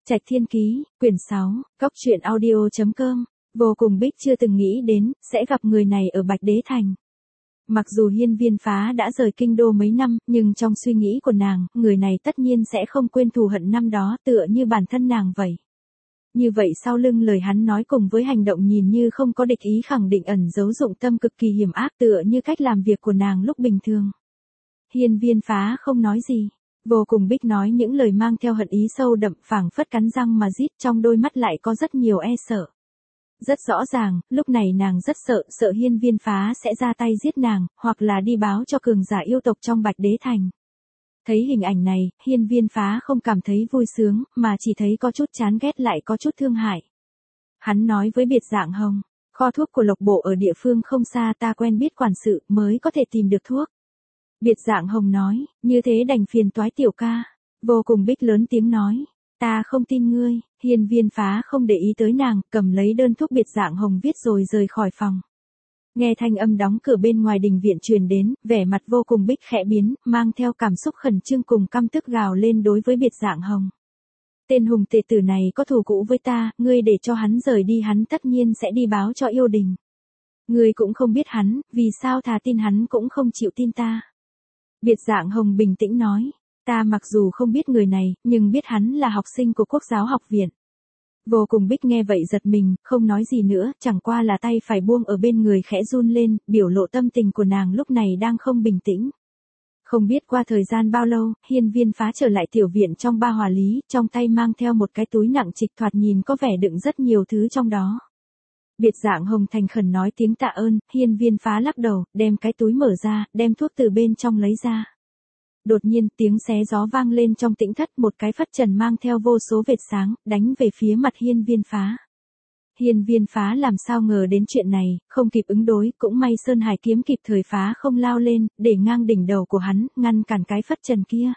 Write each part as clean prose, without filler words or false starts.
Trạch Thiên Ký, quyển 6, Cốc truyện audio.com. Vô Cùng Bích chưa từng nghĩ đến sẽ gặp người này ở Bạch Đế Thành. Mặc dù Hiên Viên Phá đã rời kinh đô mấy năm, nhưng trong suy nghĩ của nàng, người này tất nhiên sẽ không quên thù hận năm đó, tựa như bản thân nàng vậy. Như vậy sau lưng lời hắn nói cùng với hành động nhìn như không có địch ý khẳng định ẩn giấu dụng tâm cực kỳ hiểm ác, tựa như cách làm việc của nàng lúc bình thường. Hiên Viên Phá không nói gì. Vô Cùng Bích nói những lời mang theo hận ý sâu đậm, phảng phất cắn răng mà rít, trong đôi mắt lại có rất nhiều e sợ. Rất rõ ràng, lúc này nàng rất sợ Hiên Viên Phá sẽ ra tay giết nàng, hoặc là đi báo cho cường giả yêu tộc trong Bạch Đế Thành. Thấy hình ảnh này, Hiên Viên Phá không cảm thấy vui sướng, mà chỉ thấy có chút chán ghét lại có chút thương hại. Hắn nói với Biệt Dạng Hồng, kho thuốc của Lộc Bộ ở địa phương không xa, ta quen biết quản sự mới có thể tìm được thuốc. Biệt Dạng Hồng nói, như thế đành phiền toái tiểu ca. Vô Cùng Bích lớn tiếng nói, ta không tin ngươi. Hiên Viên Phá không để ý tới nàng, cầm lấy đơn thuốc Biệt Dạng Hồng viết rồi rời khỏi phòng. Nghe thanh âm đóng cửa bên ngoài đình viện truyền đến, vẻ mặt Vô Cùng Bích khẽ biến, mang theo cảm xúc khẩn trương cùng căm tức gào lên đối với Biệt Dạng Hồng. Tên hùng tệ tử này có thù cũ với ta, ngươi để cho hắn rời đi, hắn tất nhiên sẽ đi báo cho yêu đình. Ngươi cũng không biết hắn, vì sao thà tin hắn cũng không chịu tin ta. Biệt Dạng Hồng bình tĩnh nói, ta mặc dù không biết người này, nhưng biết hắn là học sinh của Quốc giáo học viện. Vô Cùng Bích nghe vậy giật mình, không nói gì nữa, chẳng qua là tay phải buông ở bên người khẽ run lên, biểu lộ tâm tình của nàng lúc này đang không bình tĩnh. Không biết qua thời gian bao lâu, Hiên Viên Phá trở lại tiểu viện trong Ba Hòa Lý, trong tay mang theo một cái túi nặng trịch, thoạt nhìn có vẻ đựng rất nhiều thứ trong đó. Biệt Dạng Hồng thành khẩn nói tiếng tạ ơn. Hiên Viên Phá lắc đầu, đem cái túi mở ra, đem thuốc từ bên trong lấy ra. Đột nhiên, tiếng xé gió vang lên trong tĩnh thất, một cái phất trần mang theo vô số vệt sáng, đánh về phía mặt Hiên Viên Phá. Hiên Viên Phá làm sao ngờ đến chuyện này, không kịp ứng đối, cũng may Sơn Hải kiếm kịp thời phá không lao lên, để ngang đỉnh đầu của hắn, ngăn cản cái phất trần kia.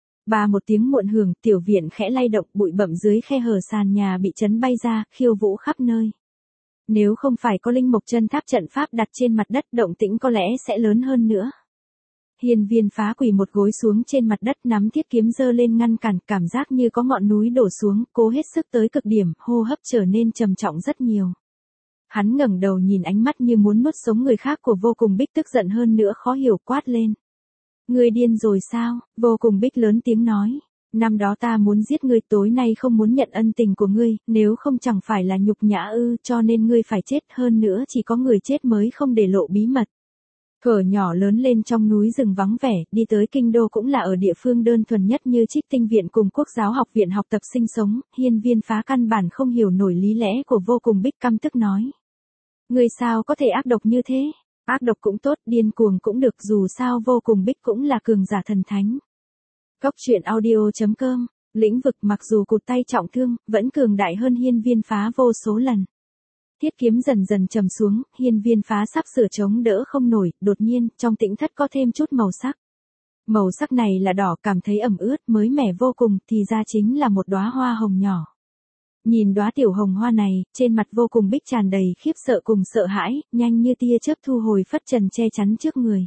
Ba một tiếng muộn hưởng, tiểu viện khẽ lay động, bụi bặm dưới khe hở sàn nhà bị chấn bay ra, khiêu vũ khắp nơi. Nếu không phải có Linh Mộc Chân Tháp trận pháp đặt trên mặt đất, động tĩnh có lẽ sẽ lớn hơn nữa. Hiên Viên Phá quỳ một gối xuống trên mặt đất, nắm thiết kiếm giơ lên ngăn cản, cảm giác như có ngọn núi đổ xuống, cố hết sức tới cực điểm, hô hấp trở nên trầm trọng rất nhiều. Hắn ngẩng đầu nhìn ánh mắt như muốn nuốt sống người khác của Vô Cùng Bích, tức giận hơn nữa khó hiểu, quát lên. Ngươi điên rồi sao? Vô Cùng Bích lớn tiếng nói. Năm đó ta muốn giết ngươi, tối nay không muốn nhận ân tình của ngươi, nếu không chẳng phải là nhục nhã ư, cho nên ngươi phải chết, hơn nữa chỉ có người chết mới không để lộ bí mật. Thuở nhỏ lớn lên trong núi rừng vắng vẻ, đi tới kinh đô cũng là ở địa phương đơn thuần nhất như Trích Tinh viện cùng Quốc giáo học viện học tập sinh sống. Hiên Viên Phá căn bản không hiểu nổi lý lẽ của Vô Cùng Bích, căm tức nói. Ngươi sao có thể ác độc như thế? Ác độc cũng tốt, điên cuồng cũng được, dù sao Vô Cùng Bích cũng là cường giả thần thánh. Cốc truyện audio.com. Lĩnh vực mặc dù cụt tay trọng thương, vẫn cường đại hơn Hiên Viên Phá vô số lần. Thiết kiếm dần dần trầm xuống, Hiên Viên Phá sắp sửa chống đỡ không nổi, đột nhiên, trong tĩnh thất có thêm chút màu sắc. Màu sắc này là đỏ, cảm thấy ẩm ướt, mới mẻ vô cùng, thì ra chính là một đóa hoa hồng nhỏ. Nhìn đóa tiểu hồng hoa này, trên mặt Vô Cùng Bích tràn đầy khiếp sợ cùng sợ hãi, nhanh như tia chớp thu hồi phất trần che chắn trước người.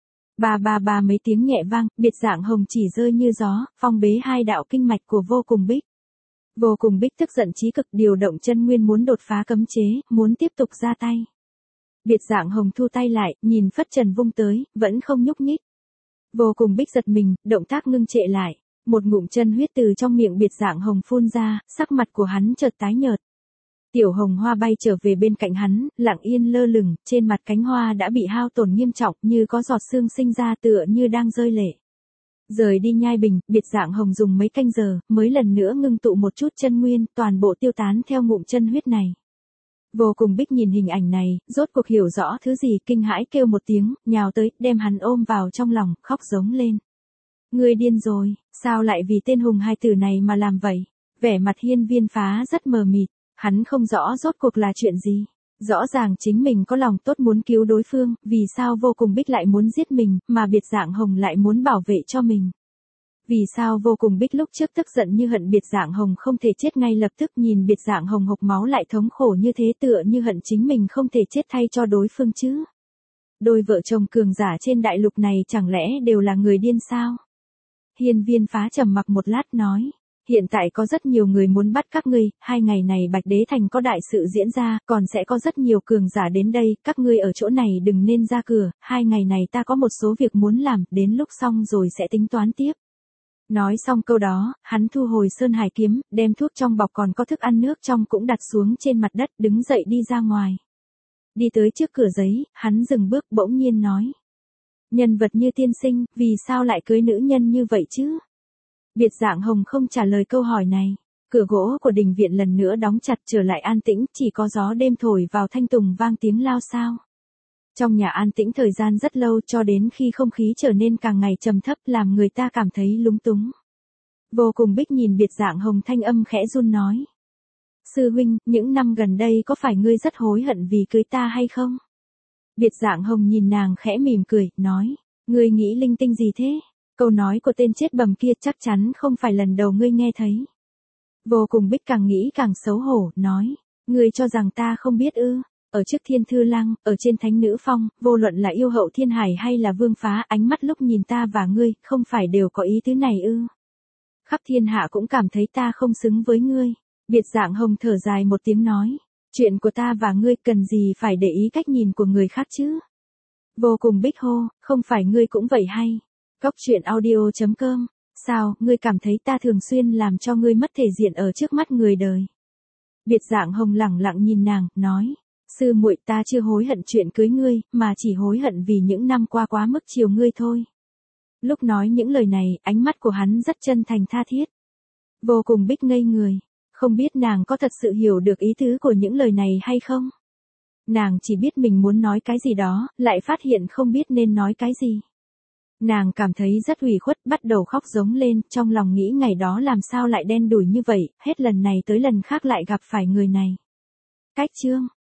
Ba mấy tiếng nhẹ vang, Biệt Dạng Hồng chỉ rơi như gió, phong bế hai đạo kinh mạch của Vô Cùng Bích. Vô Cùng Bích tức giận chí cực, điều động chân nguyên muốn đột phá cấm chế, muốn tiếp tục ra tay. Biệt Dạng Hồng thu tay lại, nhìn phất trần vung tới, vẫn không nhúc nhích. Vô Cùng Bích giật mình, động tác ngưng trệ lại. Một ngụm chân huyết từ trong miệng Biệt Dạng Hồng phun ra, sắc mặt của hắn chợt tái nhợt. Tiểu hồng hoa bay trở về bên cạnh hắn, lặng yên lơ lửng, trên mặt cánh hoa đã bị hao tổn nghiêm trọng, như có giọt sương sinh ra, tựa như đang rơi lệ. Rời đi Nhai Bình, Biệt Dạng Hồng dùng mấy canh giờ, mới lần nữa ngưng tụ một chút chân nguyên, toàn bộ tiêu tán theo ngụm chân huyết này. Vô Cùng Bích nhìn hình ảnh này, rốt cuộc hiểu rõ thứ gì, kinh hãi kêu một tiếng, nhào tới, đem hắn ôm vào trong lòng, khóc giống lên. Ngươi điên rồi, sao lại vì tên hùng hai tử này mà làm vậy? Vẻ mặt Hiên Viên Phá rất mờ mịt, hắn không rõ rốt cuộc là chuyện gì. Rõ ràng chính mình có lòng tốt muốn cứu đối phương, vì sao Vô Cùng Bích lại muốn giết mình, mà Biệt Dạng Hồng lại muốn bảo vệ cho mình. Vì sao Vô Cùng Bích lúc trước tức giận như hận Biệt Dạng Hồng không thể chết ngay lập tức, nhìn Biệt Dạng Hồng hộc máu lại thống khổ như thế, tựa như hận chính mình không thể chết thay cho đối phương chứ. Đôi vợ chồng cường giả trên đại lục này chẳng lẽ đều là người điên sao? Hiên Viên Phá trầm mặc một lát nói. Hiện tại có rất nhiều người muốn bắt các ngươi, 2 ngày này Bạch Đế Thành có đại sự diễn ra, còn sẽ có rất nhiều cường giả đến đây, các ngươi ở chỗ này đừng nên ra cửa, 2 ngày này ta có một số việc muốn làm, đến lúc xong rồi sẽ tính toán tiếp. Nói xong câu đó, hắn thu hồi Sơn Hải kiếm, đem thuốc trong bọc còn có thức ăn nước trong cũng đặt xuống trên mặt đất, đứng dậy đi ra ngoài. Đi tới trước cửa giấy, hắn dừng bước bỗng nhiên nói. Nhân vật như tiên sinh, vì sao lại cưới nữ nhân như vậy chứ? Biệt Dạng Hồng không trả lời câu hỏi này. Cửa gỗ của đình viện lần nữa đóng chặt trở lại an tĩnh, chỉ có gió đêm thổi vào thanh tùng vang tiếng lao sao. Trong nhà an tĩnh thời gian rất lâu cho đến khi không khí trở nên càng ngày trầm thấp làm người ta cảm thấy lúng túng. Vô Cùng Bích nhìn Biệt Dạng Hồng thanh âm khẽ run nói. Sư huynh, những năm gần đây có phải ngươi rất hối hận vì cưới ta hay không? Biệt Dạng Hồng nhìn nàng khẽ mỉm cười, nói. Ngươi nghĩ linh tinh gì thế? Câu nói của tên chết bầm kia chắc chắn không phải lần đầu ngươi nghe thấy. Vô Cùng Bích càng nghĩ càng xấu hổ, nói. Ngươi cho rằng ta không biết ư? Ở trước Thiên Thư Lăng, ở trên Thánh Nữ Phong, vô luận là yêu hậu thiên hải hay là vương phá, ánh mắt lúc nhìn ta và ngươi, không phải đều có ý tứ này ư? Khắp thiên hạ cũng cảm thấy ta không xứng với ngươi. Biệt Dạng Hồng thở dài một tiếng nói. Chuyện của ta và ngươi cần gì phải để ý cách nhìn của người khác chứ? Vô Cùng Bích hô, không phải ngươi cũng vậy hay? Cóc truyện audio.com. Sao, ngươi cảm thấy ta thường xuyên làm cho ngươi mất thể diện ở trước mắt người đời? Biệt Dạng Hồng lẳng lặng nhìn nàng, nói. Sư muội, ta chưa hối hận chuyện cưới ngươi, mà chỉ hối hận vì những năm qua quá mức chiều ngươi thôi. Lúc nói những lời này, ánh mắt của hắn rất chân thành tha thiết. Vô Cùng Bích ngây người. Không biết nàng có thật sự hiểu được ý tứ của những lời này hay không? Nàng chỉ biết mình muốn nói cái gì đó, lại phát hiện không biết nên nói cái gì. Nàng cảm thấy rất ủy khuất, bắt đầu khóc giống lên, trong lòng nghĩ ngày đó làm sao lại đen đủi như vậy, hết lần này tới lần khác lại gặp phải người này. Cách chương